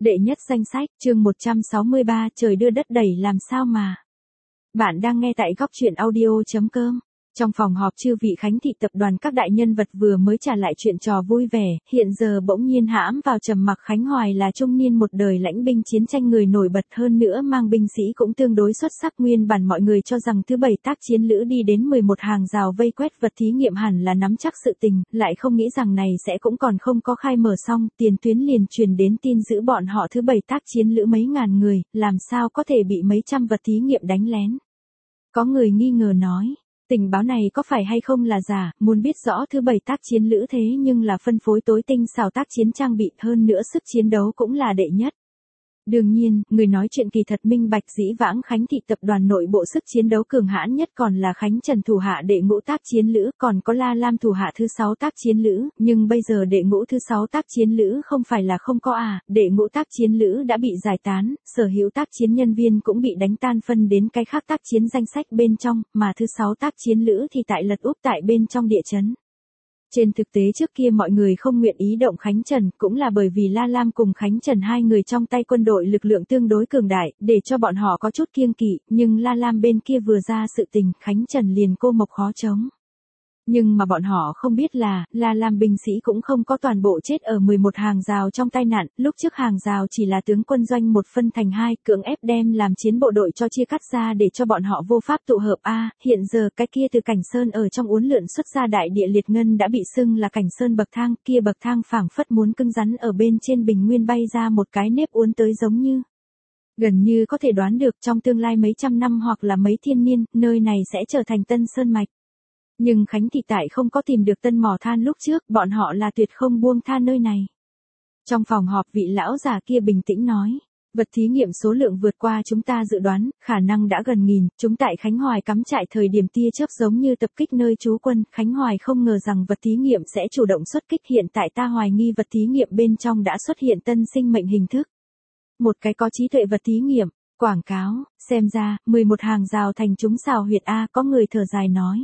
Đệ nhất danh sách, chương 163, trời đưa đất đẩy làm sao mà. Bạn đang nghe tại góc truyện audio.com. Trong phòng họp chư vị khánh thị tập đoàn các đại nhân vật vừa mới trả lại chuyện trò vui vẻ, hiện giờ bỗng nhiên hãm vào trầm mặc. Khánh Hoài là trung niên một đời lãnh binh chiến tranh người nổi bật, hơn nữa mang binh sĩ cũng tương đối xuất sắc. Nguyên bản mọi người cho rằng thứ 7 tác chiến lữ đi đến 11 hàng rào vây quét vật thí nghiệm hẳn là nắm chắc sự tình, lại không nghĩ rằng này sẽ cũng còn không có khai mở xong, tiền tuyến liền truyền đến tin giữ bọn họ thứ 7 tác chiến lữ mấy ngàn người, làm sao có thể bị mấy trăm vật thí nghiệm đánh lén. Có người nghi ngờ nói, tình báo này có phải hay không là giả, muốn biết rõ thứ 7 tác chiến lữ thế nhưng là phân phối tối tinh xảo tác chiến trang bị, hơn nữa sức chiến đấu cũng là đệ nhất. Đương nhiên, người nói chuyện kỳ thật minh bạch, dĩ vãng khánh thị tập đoàn nội bộ sức chiến đấu cường hãn nhất còn là Khánh Trần thủ hạ đệ ngũ tác chiến lữ, còn có La Lam thủ hạ thứ 6 tác chiến lữ, nhưng bây giờ đệ ngũ thứ 6 tác chiến lữ không phải là không có đệ ngũ tác chiến lữ đã bị giải tán, sở hữu tác chiến nhân viên cũng bị đánh tan phân đến cái khác tác chiến danh sách bên trong, mà thứ 6 tác chiến lữ thì tại lật úp tại bên trong địa chấn. Trên thực tế trước kia mọi người không nguyện ý động Khánh Trần, cũng là bởi vì La Lam cùng Khánh Trần hai người trong tay quân đội lực lượng tương đối cường đại, để cho bọn họ có chút kiêng kỵ, nhưng La Lam bên kia vừa ra sự tình, Khánh Trần liền cô mộc khó chống. Nhưng mà bọn họ không biết là, La Lam binh sĩ cũng không có toàn bộ chết ở 11 hàng rào trong tai nạn, lúc trước hàng rào chỉ là tướng quân doanh một phân thành hai, cưỡng ép đem làm chiến bộ đội cho chia cắt ra để cho bọn họ vô pháp tụ hợp hiện giờ cái kia từ Cảnh Sơn ở trong uốn lượn xuất ra đại địa liệt ngân đã bị xưng là Cảnh Sơn bậc thang, kia bậc thang phảng phất muốn cứng rắn ở bên trên bình nguyên bay ra một cái nếp uốn tới giống như. Gần như có thể đoán được trong tương lai mấy trăm năm hoặc là mấy thiên niên, nơi này sẽ trở thành Tân Sơn Mạch. Nhưng Khánh thị tại không có tìm được tân mỏ than lúc trước, bọn họ là tuyệt không buông tha nơi này. Trong phòng họp vị lão già kia bình tĩnh nói, vật thí nghiệm số lượng vượt qua chúng ta dự đoán, khả năng đã gần 1000, chúng tại Khánh Hoài cắm trại thời điểm tia chớp giống như tập kích nơi trú quân, Khánh Hoài không ngờ rằng vật thí nghiệm sẽ chủ động xuất kích, hiện tại ta hoài nghi vật thí nghiệm bên trong đã xuất hiện tân sinh mệnh hình thức. Một cái có trí tuệ vật thí nghiệm, quảng cáo, xem ra, 11 hàng rào thành chúng xào huyệt có người thở dài nói.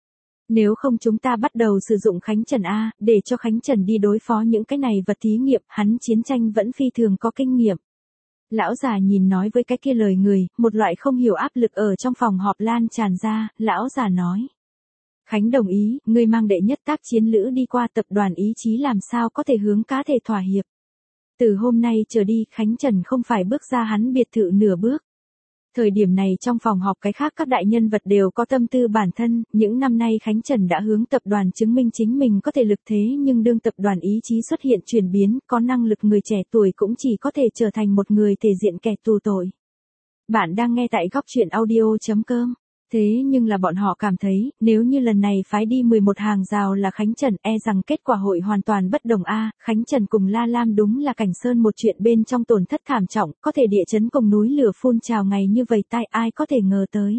Nếu không chúng ta bắt đầu sử dụng Khánh Trần để cho Khánh Trần đi đối phó những cái này vật thí nghiệm, hắn chiến tranh vẫn phi thường có kinh nghiệm. Lão già nhìn nói với cái kia lời người, một loại không hiểu áp lực ở trong phòng họp lan tràn ra, lão già nói. Khánh đồng ý, ngươi mang đệ nhất tác chiến lữ đi qua tập đoàn ý chí làm sao có thể hướng cá thể thỏa hiệp. Từ hôm nay trở đi, Khánh Trần không phải bước ra hắn biệt thự nửa bước. Thời điểm này trong phòng họp cái khác các đại nhân vật đều có tâm tư bản thân, những năm nay Khánh Trần đã hướng tập đoàn chứng minh chính mình có thể lực thế, nhưng đương tập đoàn ý chí xuất hiện chuyển biến, có năng lực người trẻ tuổi cũng chỉ có thể trở thành một người thể diện kẻ tù tội. Bạn đang nghe tại góc truyện audio.com. Thế nhưng là bọn họ cảm thấy, nếu như lần này phái đi 11 hàng rào là Khánh Trần, rằng kết quả hội hoàn toàn bất đồng Khánh Trần cùng La Lam đúng là Cảnh Sơn một chuyện bên trong tổn thất thảm trọng, có thể địa chấn cùng núi lửa phun trào ngày như vậy ai có thể ngờ tới.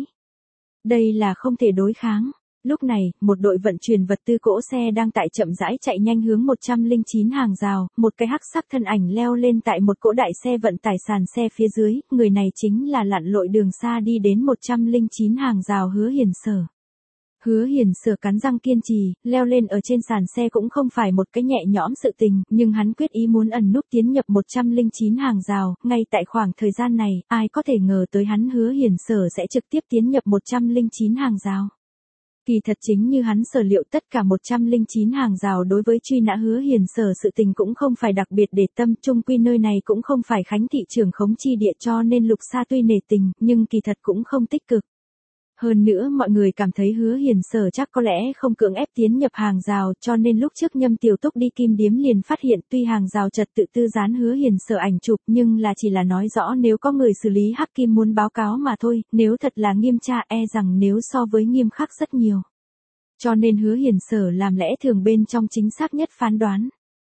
Đây là không thể đối kháng. Lúc này, một đội vận chuyển vật tư cỗ xe đang tại chậm rãi chạy nhanh hướng 109 hàng rào, một cái hắc sắc thân ảnh leo lên tại một cỗ đại xe vận tải sàn xe phía dưới, người này chính là lặn lội đường xa đi đến 109 hàng rào Hứa Hiền Sở. Hứa Hiền Sở cắn răng kiên trì, leo lên ở trên sàn xe cũng không phải một cái nhẹ nhõm sự tình, nhưng hắn quyết ý muốn ẩn núp tiến nhập 109 hàng rào, ngay tại khoảng thời gian này, ai có thể ngờ tới hắn Hứa Hiền Sở sẽ trực tiếp tiến nhập 109 hàng rào. Kỳ thật chính như hắn sở liệu, tất cả 109 hàng rào đối với truy nã Hứa Hiền Sở sự tình cũng không phải đặc biệt để tâm, chung quy nơi này cũng không phải Khánh thị trưởng khống chi địa, cho nên Lục Sa tuy nể tình, nhưng kỳ thật cũng không tích cực. Hơn nữa mọi người cảm thấy Hứa Hiền Sở chắc có lẽ không cưỡng ép tiến nhập hàng rào, cho nên lúc trước Nhâm Tiểu Túc đi Kim Điếm liền phát hiện tuy hàng rào trật tự tư dán Hứa Hiền Sở ảnh chụp, nhưng là chỉ là nói rõ nếu có người xử lý hắc kim muốn báo cáo mà thôi, nếu thật là nghiêm tra rằng nếu so với nghiêm khắc rất nhiều. Cho nên Hứa Hiền Sở làm lẽ thường bên trong chính xác nhất phán đoán.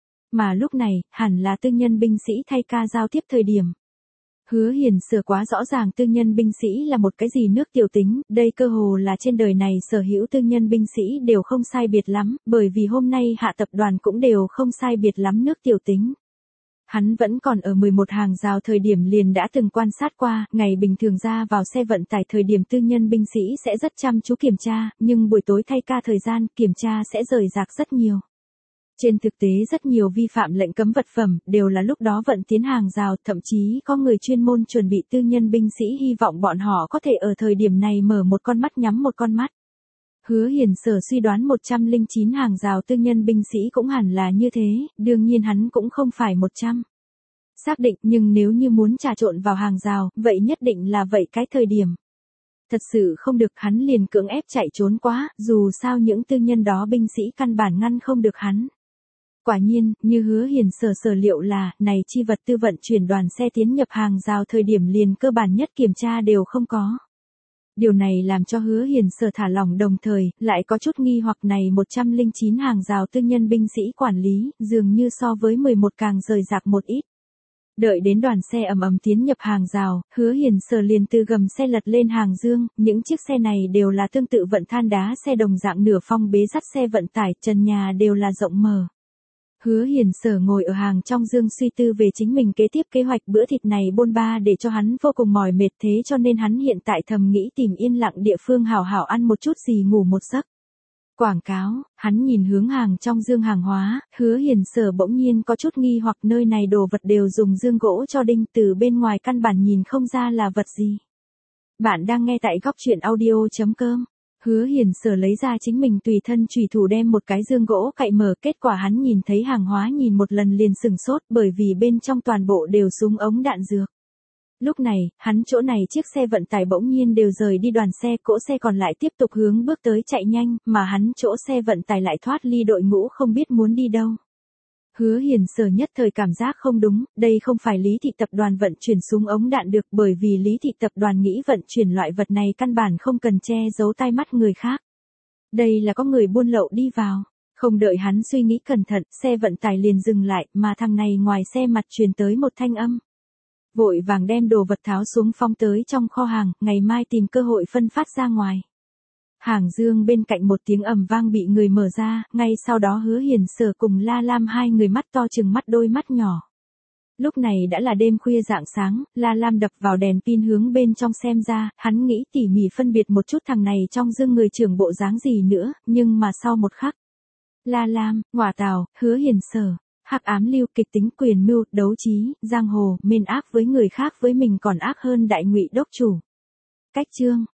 Mà lúc này, hẳn là tư nhân binh sĩ thay ca giao tiếp thời điểm. Hứa Hiền Sở quá rõ ràng tư nhân binh sĩ là một cái gì nước tiểu tính, đây cơ hồ là trên đời này sở hữu tư nhân binh sĩ đều không sai biệt lắm, bởi vì hôm nay hạ tập đoàn cũng đều không sai biệt lắm nước tiểu tính. Hắn vẫn còn ở 11 hàng rào thời điểm liền đã từng quan sát qua, ngày bình thường ra vào xe vận tải thời điểm tư nhân binh sĩ sẽ rất chăm chú kiểm tra, nhưng buổi tối thay ca thời gian kiểm tra sẽ rời rạc rất nhiều. Trên thực tế rất nhiều vi phạm lệnh cấm vật phẩm đều là lúc đó vận tiến hàng rào, thậm chí có người chuyên môn chuẩn bị tư nhân binh sĩ hy vọng bọn họ có thể ở thời điểm này mở một con mắt nhắm một con mắt. Hứa Hiền Sở suy đoán 109 hàng rào tư nhân binh sĩ cũng hẳn là như thế, đương nhiên hắn cũng không phải 100. Xác định, nhưng nếu như muốn trà trộn vào hàng rào, vậy nhất định là vậy cái thời điểm. Thật sự không được, hắn liền cưỡng ép chạy trốn quá, dù sao những tư nhân đó binh sĩ căn bản ngăn không được hắn. Quả nhiên, như Hứa Hiền sở liệu là, này chi vật tư vận chuyển đoàn xe tiến nhập hàng rào thời điểm liền cơ bản nhất kiểm tra đều không có. Điều này làm cho Hứa Hiền Sở thả lỏng, đồng thời, lại có chút nghi hoặc này 109 hàng rào tư nhân binh sĩ quản lý, dường như so với 11 càng rời rạc một ít. Đợi đến đoàn xe ầm ầm tiến nhập hàng rào, Hứa Hiền Sở liền từ gầm xe lật lên hàng dương, những chiếc xe này đều là tương tự vận than đá xe đồng dạng nửa phong bế sắt xe vận tải, trần nhà đều là rộng mở. Hứa Hiền Sở ngồi ở hàng trong dương suy tư về chính mình kế tiếp kế hoạch bữa thịt này bôn ba để cho hắn vô cùng mỏi mệt, thế cho nên hắn hiện tại thầm nghĩ tìm yên lặng địa phương hảo hảo ăn một chút gì ngủ một giấc. Quảng cáo, hắn nhìn hướng hàng trong dương hàng hóa, Hứa Hiền Sở bỗng nhiên có chút nghi hoặc, nơi này đồ vật đều dùng dương gỗ cho đinh, từ bên ngoài căn bản nhìn không ra là vật gì. Bạn đang nghe tại góc truyện audio.com. Hứa Hiền Sở lấy ra chính mình tùy thân chùy thủ đem một cái dương gỗ cậy mở, kết quả hắn nhìn thấy hàng hóa nhìn một lần liền sừng sốt, bởi vì bên trong toàn bộ đều súng ống đạn dược. Lúc này, hắn chỗ này chiếc xe vận tải bỗng nhiên đều rời đi đoàn xe, cỗ xe còn lại tiếp tục hướng bước tới chạy nhanh, mà hắn chỗ xe vận tải lại thoát ly đội ngũ không biết muốn đi đâu. Hứa Hiền Sở nhất thời cảm giác không đúng, đây không phải Lý Thị tập đoàn vận chuyển súng ống đạn được, bởi vì Lý Thị tập đoàn nghĩ vận chuyển loại vật này căn bản không cần che giấu tai mắt người khác. Đây là có người buôn lậu đi vào. Không đợi hắn suy nghĩ cẩn thận, xe vận tải liền dừng lại, mà thằng này ngoài xe mặt truyền tới một thanh âm. Vội vàng đem đồ vật tháo xuống phóng tới trong kho hàng, ngày mai tìm cơ hội phân phát ra ngoài. Hàng dương bên cạnh một tiếng ầm vang bị người mở ra, ngay sau đó Hứa Hiền Sở cùng La Lam hai người mắt to trừng mắt đôi mắt nhỏ. Lúc này đã là đêm khuya rạng sáng, La Lam đập vào đèn pin hướng bên trong xem ra, hắn nghĩ tỉ mỉ phân biệt một chút thằng này trong dương người trưởng bộ dáng gì nữa, nhưng mà sau một khắc. La Lam, Ngọa Tào, Hứa Hiền Sở, hắc ám lưu, kịch tính, quyền mưu, đấu trí, giang hồ, mên ác với người khác với mình còn ác hơn đại ngụy đốc chủ. Cách chương